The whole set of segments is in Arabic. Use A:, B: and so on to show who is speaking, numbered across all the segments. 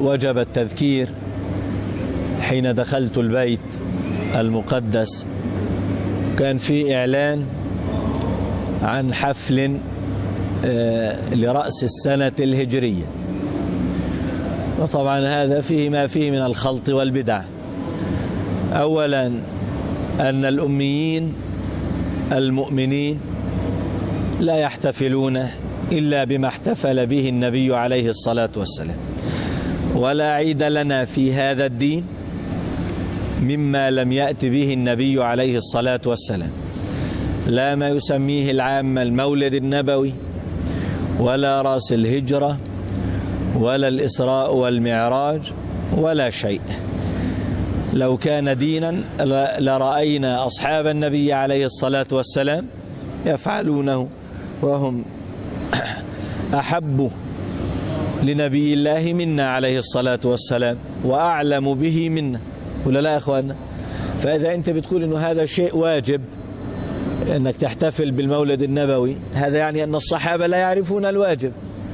A: وجب التذكير حين دخلت البيت المقدس. كان في إعلان عن حفل لرأس السنة الهجرية، وطبعا هذا فيه ما فيه من الخلط والبدع. أولا أن الأميين المؤمنين لا يحتفلون إلا بما احتفل به النبي عليه الصلاة والسلام، ولا عيد لنا في هذا الدين مما لم يأت به النبي عليه الصلاة والسلام، لا ما يسميه العامة المولد النبوي، ولا رأس الهجرة، ولا الإسراء والمعراج، ولا شيء. لو كان دينا لرأينا أصحاب النبي عليه الصلاة والسلام يفعلونه، وهم أحب لنبي الله منا عليه الصلاة والسلام وأعلم به منا، ولا لا يا أخوانا؟ فإذا أنت بتقول إنه هذا شيء واجب أنك تحتفل بالمولد النبوي، هذا يعني أن الصحابة لا يعرفون الواجب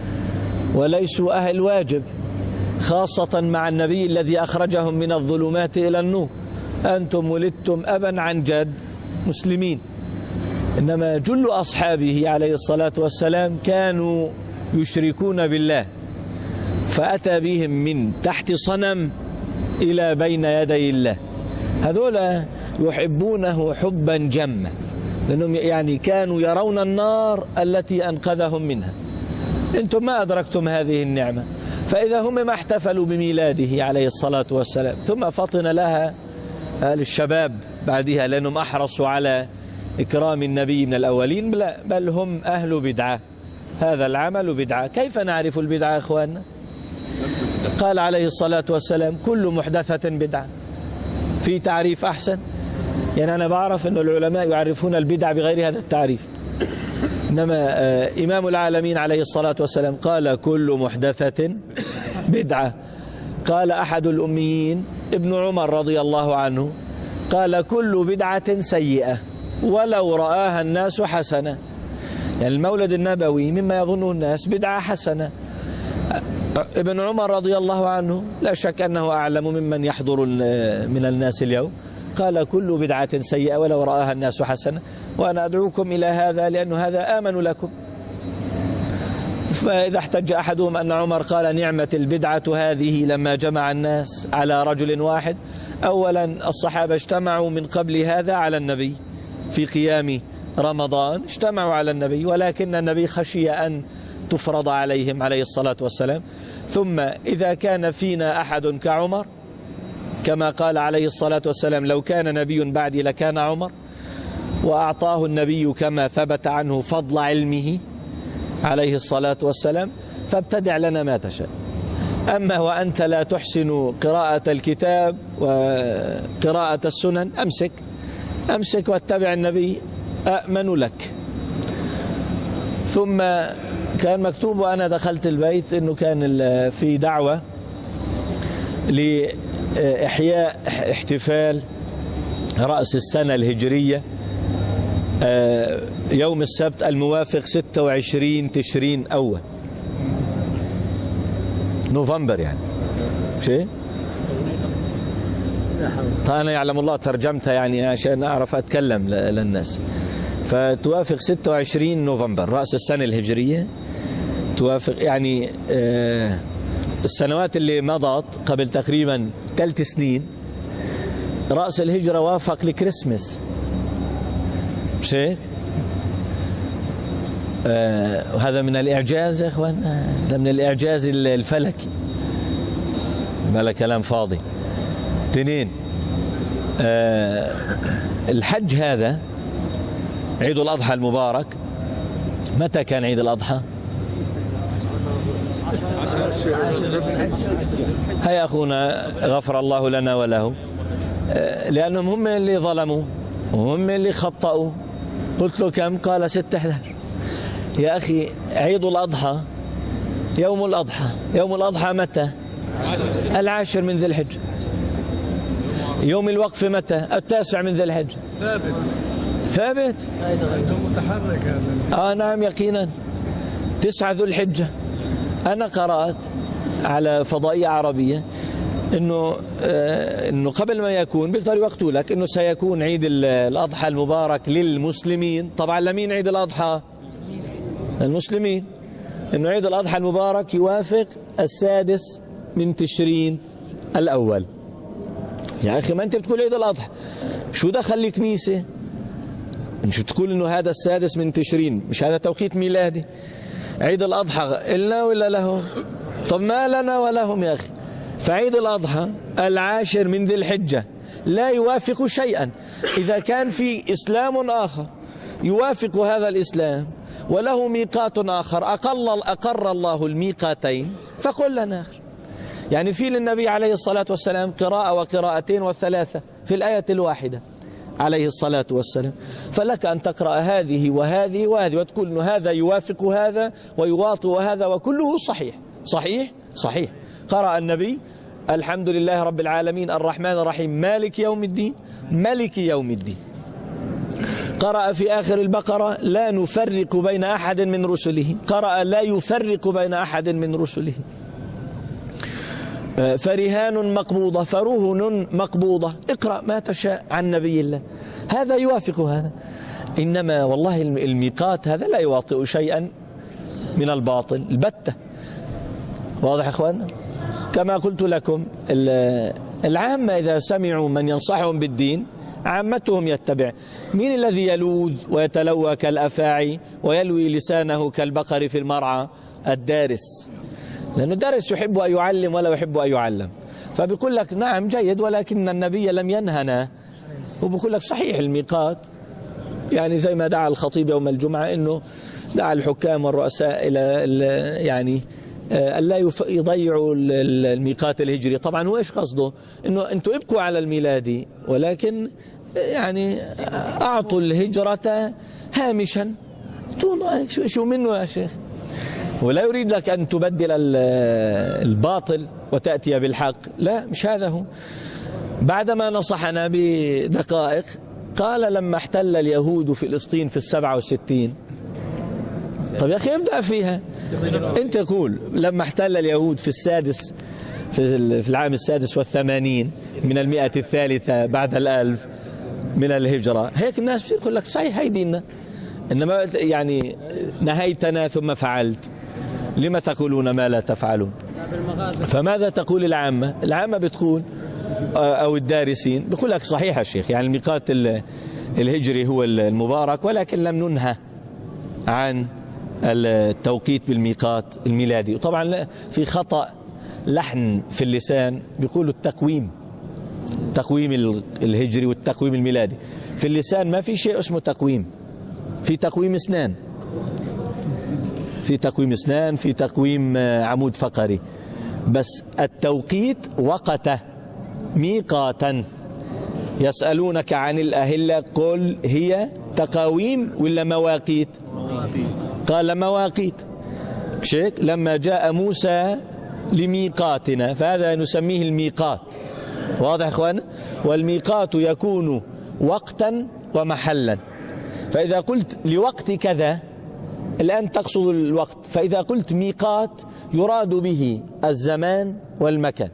A: وليسوا أهل واجب، خاصة مع النبي الذي أخرجهم من الظلمات إلى النور. أنتم ولدتم أبا عن جد مسلمين، إنما جل أصحابه عليه الصلاة والسلام كانوا يشركون بالله، فأتى بهم من تحت صنم إلى بين يدي الله. هذولا يحبونه حبا جما، لأنهم يعني كانوا يرون النار التي أنقذهم منها. أنتم ما أدركتم هذه النعمة، فإذا هم ما احتفلوا بميلاده عليه الصلاة والسلام ثم فطن لها الشباب بعدها لأنهم أحرصوا على إكرام النبي من الأولين، بل هم أهل بدعة، هذا العمل بدعة. كيف نعرف البدعة يا إخواننا؟ قال عليه الصلاة والسلام كل محدثة بدعة. في تعريف أحسن؟ يعني أنا بعرف أن العلماء يعرفون البدع بغير هذا التعريف، إنما إمام العالمين عليه الصلاة والسلام قال كل محدثة بدعة. قال أحد الأميين ابن عمر رضي الله عنه قال كل بدعة سيئة ولو رآها الناس حسنة. يعني المولد النبوي مما يظنه الناس بدعة حسنة. ابن عمر رضي الله عنه لا شك أنه أعلم ممن يحضر من الناس اليوم، قال كل بدعة سيئة ولو رآها الناس حسنة. وأنا أدعوكم إلى هذا لأن هذا آمن لكم. فإذا احتج أحدهم أن عمر قال نعمة البدعة هذه لما جمع الناس على رجل واحد، أولا الصحابة اجتمعوا من قبل هذا على النبي في قيام رمضان، اجتمعوا على النبي، ولكن النبي خشي أن تفرض عليهم عليه الصلاة والسلام. ثم إذا كان فينا أحد كعمر كما قال عليه الصلاة والسلام لو كان نبي بعدي لكان عمر، وأعطاه النبي كما ثبت عنه فضل علمه عليه الصلاة والسلام، فابتدع لنا ما تشاء. أما وأنت لا تحسن قراءة الكتاب وقراءة السنن أمسك واتبع النبي أأمن لك. ثم كان مكتوب وأنا دخلت البيت أنه كان في دعوة لإحياء احتفال رأس السنة الهجرية يوم السبت الموافق 26 تشرين أول نوفمبر، يعني شيء أنا يعلم الله ترجمتها يعني عشان أعرف أتكلم للناس. فتوافق 26 نوفمبر رأس السنة الهجرية، توافق يعني السنوات اللي مضت قبل تقريبا 3 سنين رأس الهجرة وافق لكريسمس، مش هيك؟ وهذا من الإعجاز يا إخوان، هذا من الإعجاز الفلكي، بلا كلام فاضي. 2 الحج هذا عيد الأضحى المبارك. متى كان عيد الأضحى؟ هيا أخونا غفر الله لنا وله، لأنهم هم اللي ظلموا وهم اللي خطأوا. قلت له كم؟ قال 6-11. يا أخي عيد الأضحى يوم الأضحى، يوم الأضحى متى؟ 10 من ذي الحجة. يوم الوقف متى؟ 9 من ذي الحجة. ثابت؟
B: متحرك هذا.
A: نعم يقينا 9 ذو الحجة. أنا قرأت على فضائية عربية إنه قبل ما يكون بيقدروا يوقتوا لك إنه سيكون عيد الأضحى المبارك للمسلمين. طبعا لمين عيد الأضحى؟ المسلمين. إنه عيد الأضحى المبارك يوافق 6 من تشرين الأول. يا أخي ما أنت بتقول عيد الأضحى، شو دخل الكنيسة؟ مش بتقول إنه هذا 6 من تشرين، مش هذا توقيت ميلادي؟ عيد الأضحى إلنا ولا لهم؟ طب ما لنا ولهم يا أخي. فعيد الأضحى 10 من ذي الحجة لا يوافق شيئا. إذا كان في إسلام آخر يوافق هذا الإسلام وله ميقات آخر أقر الله الميقاتين فقل لنا. يعني في للنبي عليه الصلاة والسلام قراءة وقراءتين والثلاثة في الآية الواحدة عليه الصلاة والسلام، فلك أن تقرأ هذه وهذه وهذه وتقول أن هذا يوافق هذا ويواطئ هذا وكله صحيح. صحيح صحيح. قرأ النبي الحمد لله رب العالمين الرحمن الرحيم مالك يوم الدين ملك يوم الدين. قرأ في آخر البقرة لا نفرق بين أحد من رسله، قرأ لا يفرق بين أحد من رسله. فرهان مقبوضة فرهن مقبوضة، اقرأ ما تشاء عن نبي الله، هذا يوافق هذا. إنما والله الميقات هذا لا يواطئ شيئا من الباطل البتة. واضح يا أخوان؟ كما قلت لكم العامة إذا سمعوا من ينصحهم بالدين عامتهم يتبع. مين الذي يلوذ ويتلوى كالأفاعي ويلوي لسانه كالبقر في المرعى؟ الدارس، لأنه الدارس يحب أن يعلم ولا يحب أن يعلم، فبيقول لك نعم جيد ولكن النبي لم ينهنا، وبيقول لك صحيح الميقات. يعني زي ما دعا الخطيب يوم الجمعة إنه دعا الحكام والرؤساء إلى يعني ألا يضيعوا الميقات الهجري. طبعا هو إيش قصده؟ إنه أنتوا ابقوا على الميلادي ولكن يعني أعطوا الهجرة هامشا. شو منه يا شيخ؟ ولا يريد لك أن تبدل الباطل وتأتي بالحق، لا مش هذا هو. بعدما نصحنا بدقائق قال لما احتل اليهود فلسطين في 67. طب يا أخي ابدأ فيها. أنت تقول لما احتل اليهود في العام 86 من 100 الثالثة بعد 1000 من الهجرة، هيك الناس بيقول لك صحيح هي ديننا، إنما يعني نهيتنا ثم فعلت، لما تقولون ما لا تفعلون؟ فماذا تقول العامة؟ العامة بتقول أو الدارسين بيقول لك صحيح يا شيخ، يعني الميقات الهجري هو المبارك ولكن لم ننهى عن التوقيت بالميقات الميلادي. وطبعا في خطأ لحن في اللسان، بيقولوا التقويم الهجري والتقويم الميلادي. في اللسان ما في شيء اسمه تقويم، في تقويم اسنان، في تقويم عمود فقري، بس التوقيت وقته ميقاتا. يسألونك عن الأهلة قل هي تقاويم ولا مواقيت؟ قال مواقيت. شيك لما جاء موسى لميقاتنا فهذا نسميه الميقات. واضح يا اخوان؟ والميقات يكون وقتا ومحلا. فإذا قلت لوقت كذا الآن تقصد الوقت، فإذا قلت ميقات يراد به الزمان والمكان.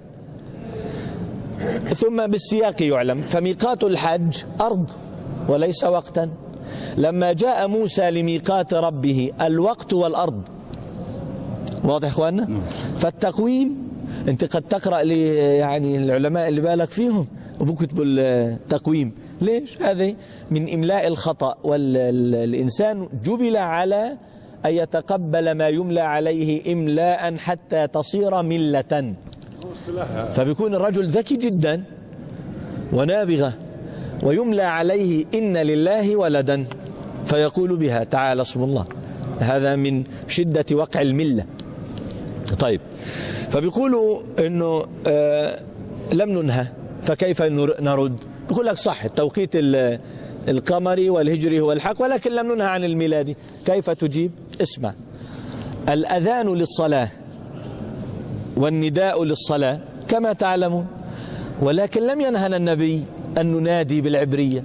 A: ثم بالسياق يعلم، فميقات الحج أرض وليس وقتا. لما جاء موسى لميقات ربه الوقت والأرض. واضح اخواننا؟ فالتقويم انت قد تقرأ لي يعني العلماء اللي بالك فيهم وبكتبوا التقويم، ليش؟ هذه من إملاء الخطأ، والإنسان جبل على أن يتقبل ما يملى عليه إملاء حتى تصير ملة. فبيكون الرجل ذكي جدا ونابغة ويملى عليه إن لله ولدا فيقول بها تعالى اسم الله، هذا من شدة وقع الملة. طيب، فبيقولوا إنه لم ننهى، فكيف نرد؟ بيقول لك صح التوقيت القمري والهجري هو الحق ولكن لم ننهى عن الميلادي. كيف تجيب؟ اسمع، الأذان للصلاة والنداء للصلاة كما تعلمون، ولكن لم ينهنا النبي أن ننادي بالعبرية.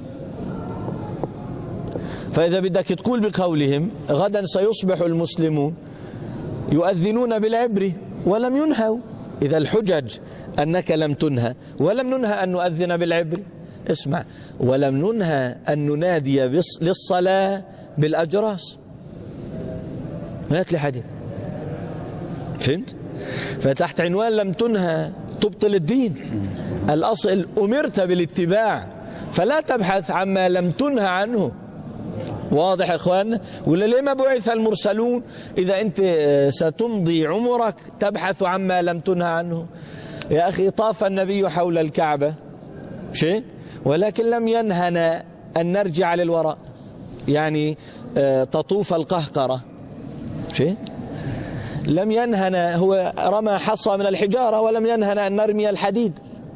A: فإذا بدك تقول بقولهم غدا سيصبح المسلمون يؤذنون بالعبري ولم ينهوا، إذا الحجج أنك لم تنهى، ولم ننهى أن نؤذن بالعبر، اسمع، ولم ننهى أن ننادي للصلاة بالأجراس، ما لي حديث، فهمت؟ فتحت عنوان لم تنهى تبطل الدين. الأصل أمرت بالاتباع، فلا تبحث عما لم تنهى عنه. واضح يا إخوان؟ ولا ليه ما بعث المرسلون إذا أنت ستمضي عمرك تبحث عما لم تنهى عنه؟ يا أخي طاف النبي حول الكعبة شيء، ولكن لم ينهنا أن نرجع للوراء، يعني تطوف القهقرة شيء، لم ينهنا، هو رمى حصى من الحجارة ولم ينهنا أن نرمي الحديد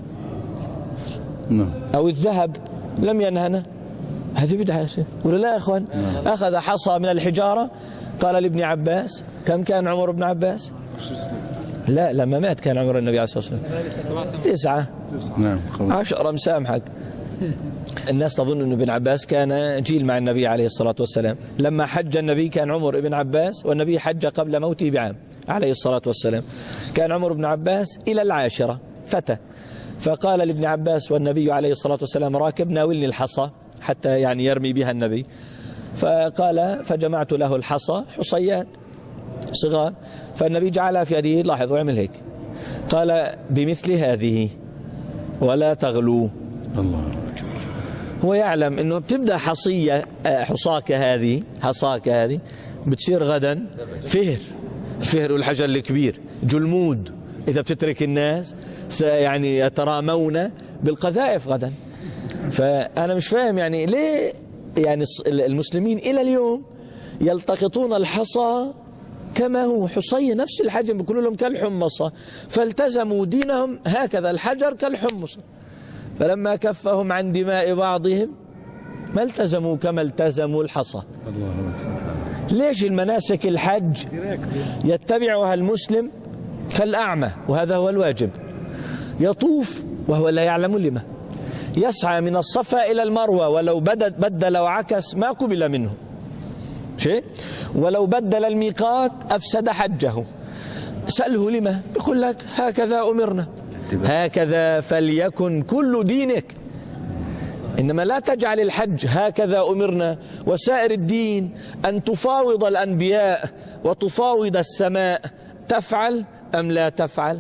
A: أو الذهب، لم ينهنا. هذه بدعة ولا لا يا أخوان؟ أخذ حصى من الحجارة، قال لابن عباس، كم كان عمر ابن عباس؟ لا لما مات كان عمر النبي عليه الصلاة والسلام 9. نعم 10 مسامحك. الناس تظن أن ابن عباس كان جيل مع النبي عليه الصلاة والسلام. لما حج النبي كان عمر ابن عباس، والنبي حج قبل موته بعام عليه الصلاة والسلام. كان عمر بن عباس إلى 10 فتى، فقال لابن عباس والنبي عليه الصلاة والسلام راكب ناولني الحصى حتى يعني يرمي بها النبي. فقال فجمعت له الحصى، حصيات صغار، فالنبي جعلها في يده، لاحظ واعمل هيك، قال بمثل هذه ولا تغلو. الله. هو يعلم انه بتبدا حصيه، حصاك هذه بتصير غدا فهر، الفهر والحجر الكبير جلمود، اذا بتترك الناس يعني يترامون بالقذائف غدا. فانا مش فاهم يعني ليه يعني المسلمين الى اليوم يلتقطون الحصى كما هو حصي نفس الحجم، بيقولوا لهم كالحمصة، فالتزموا دينهم هكذا، الحجر كالحمصة. فلما كفهم عن دماء بعضهم ما التزموا كما التزموا الحصى. ليش المناسك الحج يتبعها المسلم كالأعمى، وهذا هو الواجب، يطوف وهو لا يعلم لما، يسعى من الصفا إلى المروة، ولو بدل وعكس ما قبل منه شيء، ولو بدل الميقات أفسد حجه. سأله لما، يقول لك هكذا أمرنا، هكذا فليكن كل دينك. إنما لا تجعل الحج هكذا أمرنا وسائر الدين أن تفاوض الأنبياء وتفاوض السماء، تفعل أم لا تفعل.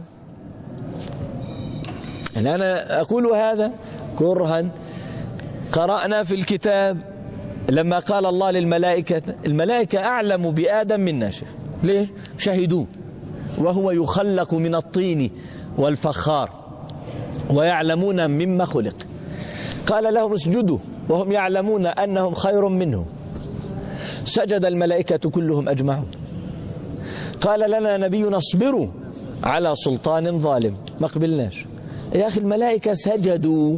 A: يعني أنا أقول هذا كرها. قرأنا في الكتاب لما قال الله للملائكة، الملائكة أعلم بآدم منا، ليه؟ شهدوه وهو يخلق من الطين والفخار ويعلمون مما خلق. قال لهم اسجدوا وهم يعلمون أنهم خير منه، سجد الملائكة كلهم أجمعون. قال لنا نبينا اصبروا على سلطان ظالم، ما قبلناش. يا أخي الملائكة سجدوا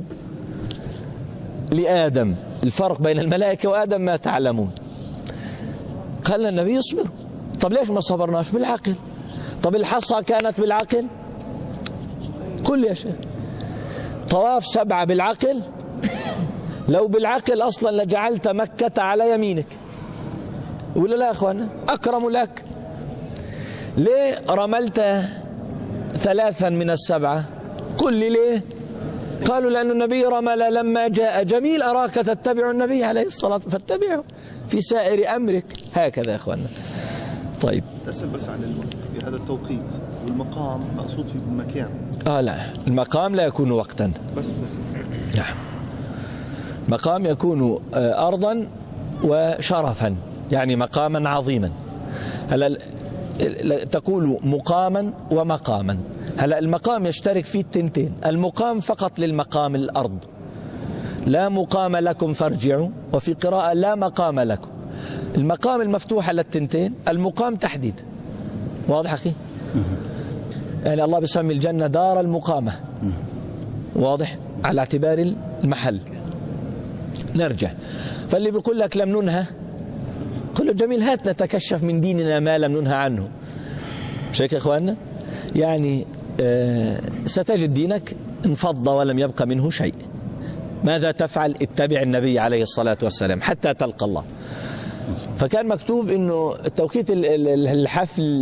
A: لآدم، الفرق بين الملائكة وآدم ما تعلمون. قال النبي اصبروا. طب ليش ما صبرناش؟ بالعقل. طب الحصى كانت بالعقل؟ قل يا شيخ، طواف 7 بالعقل؟ لو بالعقل أصلا لجعلت مكة على يمينك، ولا لا يا أخوانا؟ أكرم لك. ليه رملت 3 من 7؟ قل لي ليه؟ قالوا لأن النبي رمل لما جاء. جميل، أراك تتبع النبي عليه الصلاة والسلام فاتبعه في سائر أمرك، هكذا يا أخوانا. طيب
B: أسأل بس عن في هذا التوقيت والمقام، مقصود في المكان؟
A: لا، المقام لا يكون وقتا، بس نعم، مقام يكون أرضا وشرفا، يعني مقاما عظيما. هلا تقول مقاما ومقاما، هلا المقام يشترك فيه التنتين، المقام فقط للمقام الأرض، لا مقام لكم فارجعوا، وفي قراءة لا مقام لكم. المقام المفتوح على التنتين، المقام تحديد. واضح أخي؟ يعني الله بيسمي الجنة دار المقامة، واضح، على اعتبار المحل. نرجع، فاللي بيقول لك لم ننهى، قل له جميل، هات نتكشف من ديننا ما لم ننهى عنه. مش هيك يا اخواننا؟ يعني ستجد دينك انفض ولم يبقى منه شيء. ماذا تفعل؟ اتبع النبي عليه الصلاة والسلام حتى تلقى الله. فكان مكتوب انه توقيت الحفل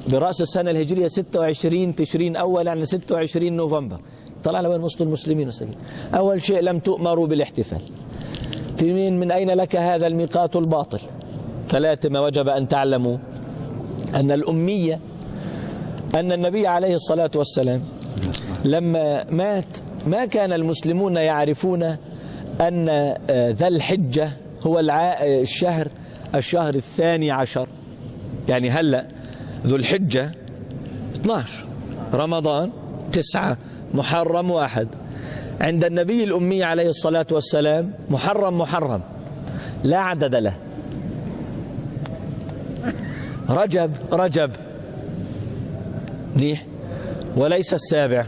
A: برأس السنة الهجرية 26 تشرين أول، يعني 26 نوفمبر. طلعنا وين وسط المسلمين وسجين. أول شيء لم تؤمروا بالاحتفال. من أين لك هذا الميقات الباطل؟ 3 ما وجب أن تعلموا أن الأمية، أن النبي عليه الصلاة والسلام لما مات ما كان المسلمون يعرفون أن ذا الحجة هو الشهر 12، يعني هلأ ذو الحجة 12، رمضان 9، محرم 1. عند النبي الأمي عليه الصلاة والسلام محرم لا عدد له، رجب منيح، وليس 7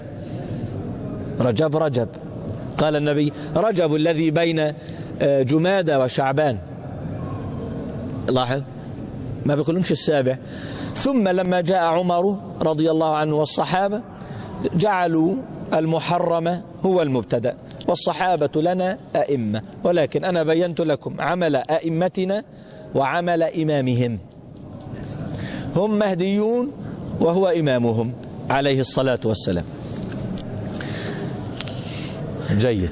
A: رجب. قال النبي رجب الذي بين جمادى وشعبان، لاحظ ما بيقولهمش 7. ثم لما جاء عمر رضي الله عنه والصحابة جعلوا المحرم هو المبتدأ، والصحابة لنا أئمة، ولكن أنا بينت لكم عمل أئمتنا وعمل إمامهم، هم مهديون وهو إمامهم عليه الصلاة والسلام. جيد.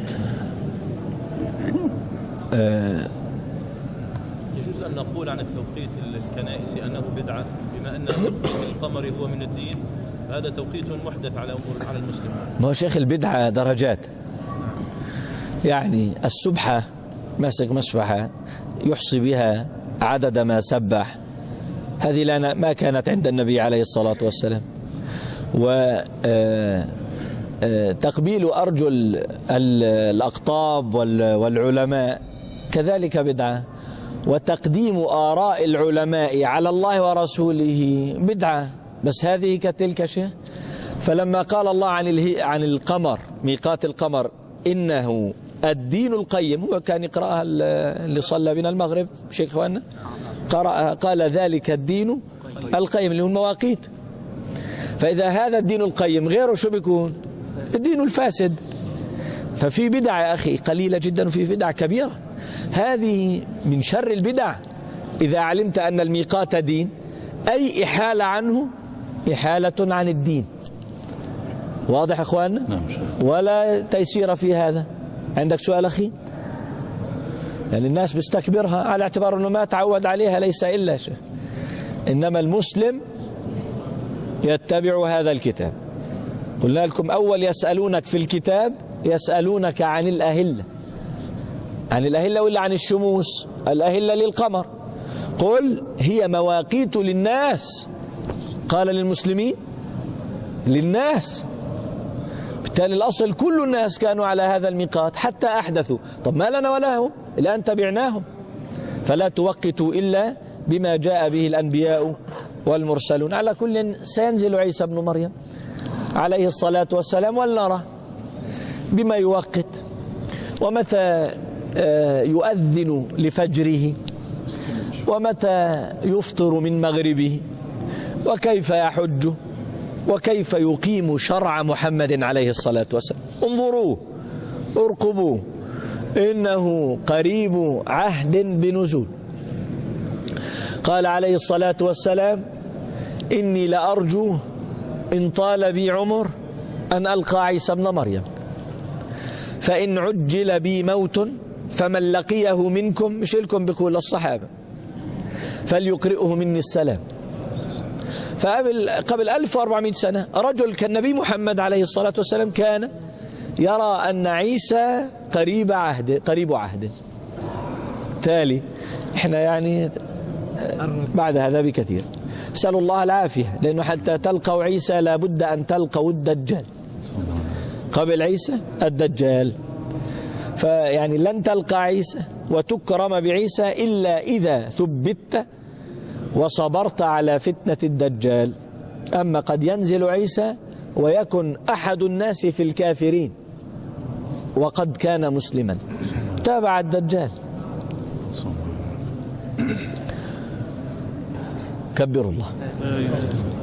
C: يجوز أن نقول عن التوقيت الكنائسي أنه بدعة، بما أن القمر هو من الدين، هذا توقيت محدث على المسلمين.
A: ما هو شيخ البدعة درجات، يعني السبحة ماسك مسبحة يحصي بها عدد ما سبح، هذه ما كانت عند النبي عليه الصلاة والسلام. وتقبيل أرجل الأقطاب والعلماء كذلك بدعة، وتقديم آراء العلماء على الله ورسوله بدعة، بس هذه كتلك شيء. فلما قال الله عن القمر، ميقات القمر، إنه الدين القيم، هو كان يقرأها اللي صلى بنا المغرب شيخ إخواننا، قال ذلك الدين القيم اللي هو المواقيت. فإذا هذا الدين القيم غيره شو بيكون؟ الدين الفاسد. ففي بدع يا أخي قليلة جدا وفي بدع كبيرة، هذه من شر البدع. إذا علمت أن الميقات دين، أي إحالة عنه إحالة عن الدين. واضح أخواننا؟ ولا تيسير في هذا. عندك سؤال أخي؟ يعني الناس بيستكبرها على اعتبار أنه ما تعود عليها، ليس إلا شيء. إنما المسلم يتبع هذا الكتاب. قلنا لكم أول يسألونك في الكتاب يسألونك عن الأهلة، عن الأهلة ولا عن الشموس؟ الأهلة للقمر، قل هي مواقيت للناس. قال للمسلمين للناس، بالتالي الأصل كل الناس كانوا على هذا الميقات حتى أحدثوا. طب ما لنا ولهم؟ الآن تبعناهم. فلا توقتوا إلا بما جاء به الأنبياء والمرسلون. على كل سينزل عيسى بن مريم عليه الصلاة والسلام، ولنرى بما يوقت، ومتى يؤذن لفجره، ومتى يفطر من مغربه، وكيف يحج، وكيف يقيم شرع محمد عليه الصلاة والسلام. انظروا ارقبوا، إنه قريب عهد بنزول. قال عليه الصلاة والسلام إني لأرجو إن طال بي عمر أن ألقى عيسى بن مريم، فإن عجل بي موت فمن لقيه منكم، مش لكم بقول الصحابة، فليقرئه مني السلام. فقبل 1400 سنة رجل كالنبي محمد عليه الصلاة والسلام كان يرى أن عيسى قريب عهد. تالي احنا يعني بعد هذا بكثير. اسألوا الله العافية، لأنه حتى تلقوا عيسى لابد أن تلقوا الدجال. قبل عيسى الدجال، فيعني لن تلقى عيسى وتكرم بعيسى إلا إذا ثبت وصبرت على فتنة الدجال. أما قد ينزل عيسى ويكن أحد الناس في الكافرين وقد كان مسلما، تابع الدجال. كبروا الله.